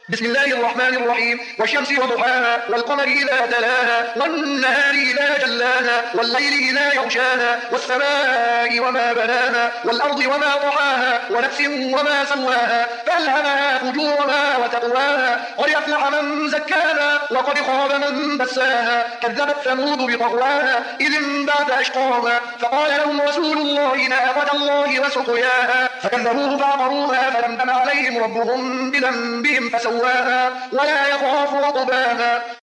بسم الله الرحمن الرحيم. والشمس وضحاها والقمر إذا تلاها والنهار إذا جلاها والليل إذا يغشاها والسماء وما بناها والأرض وما طحاها ونفس وما سواها فألهمها فجورها وتقواها قد أفلح من زكاها وقد خاب من دساها كذبت ثمود بطغواها إذ انبعث أشقاها فقال لهم رسول الله ناقة الله وسقياها فكذبوه فعقروها فدمدم عليهم ربهم بذنبهم فسواها ولا يخاف عقباها.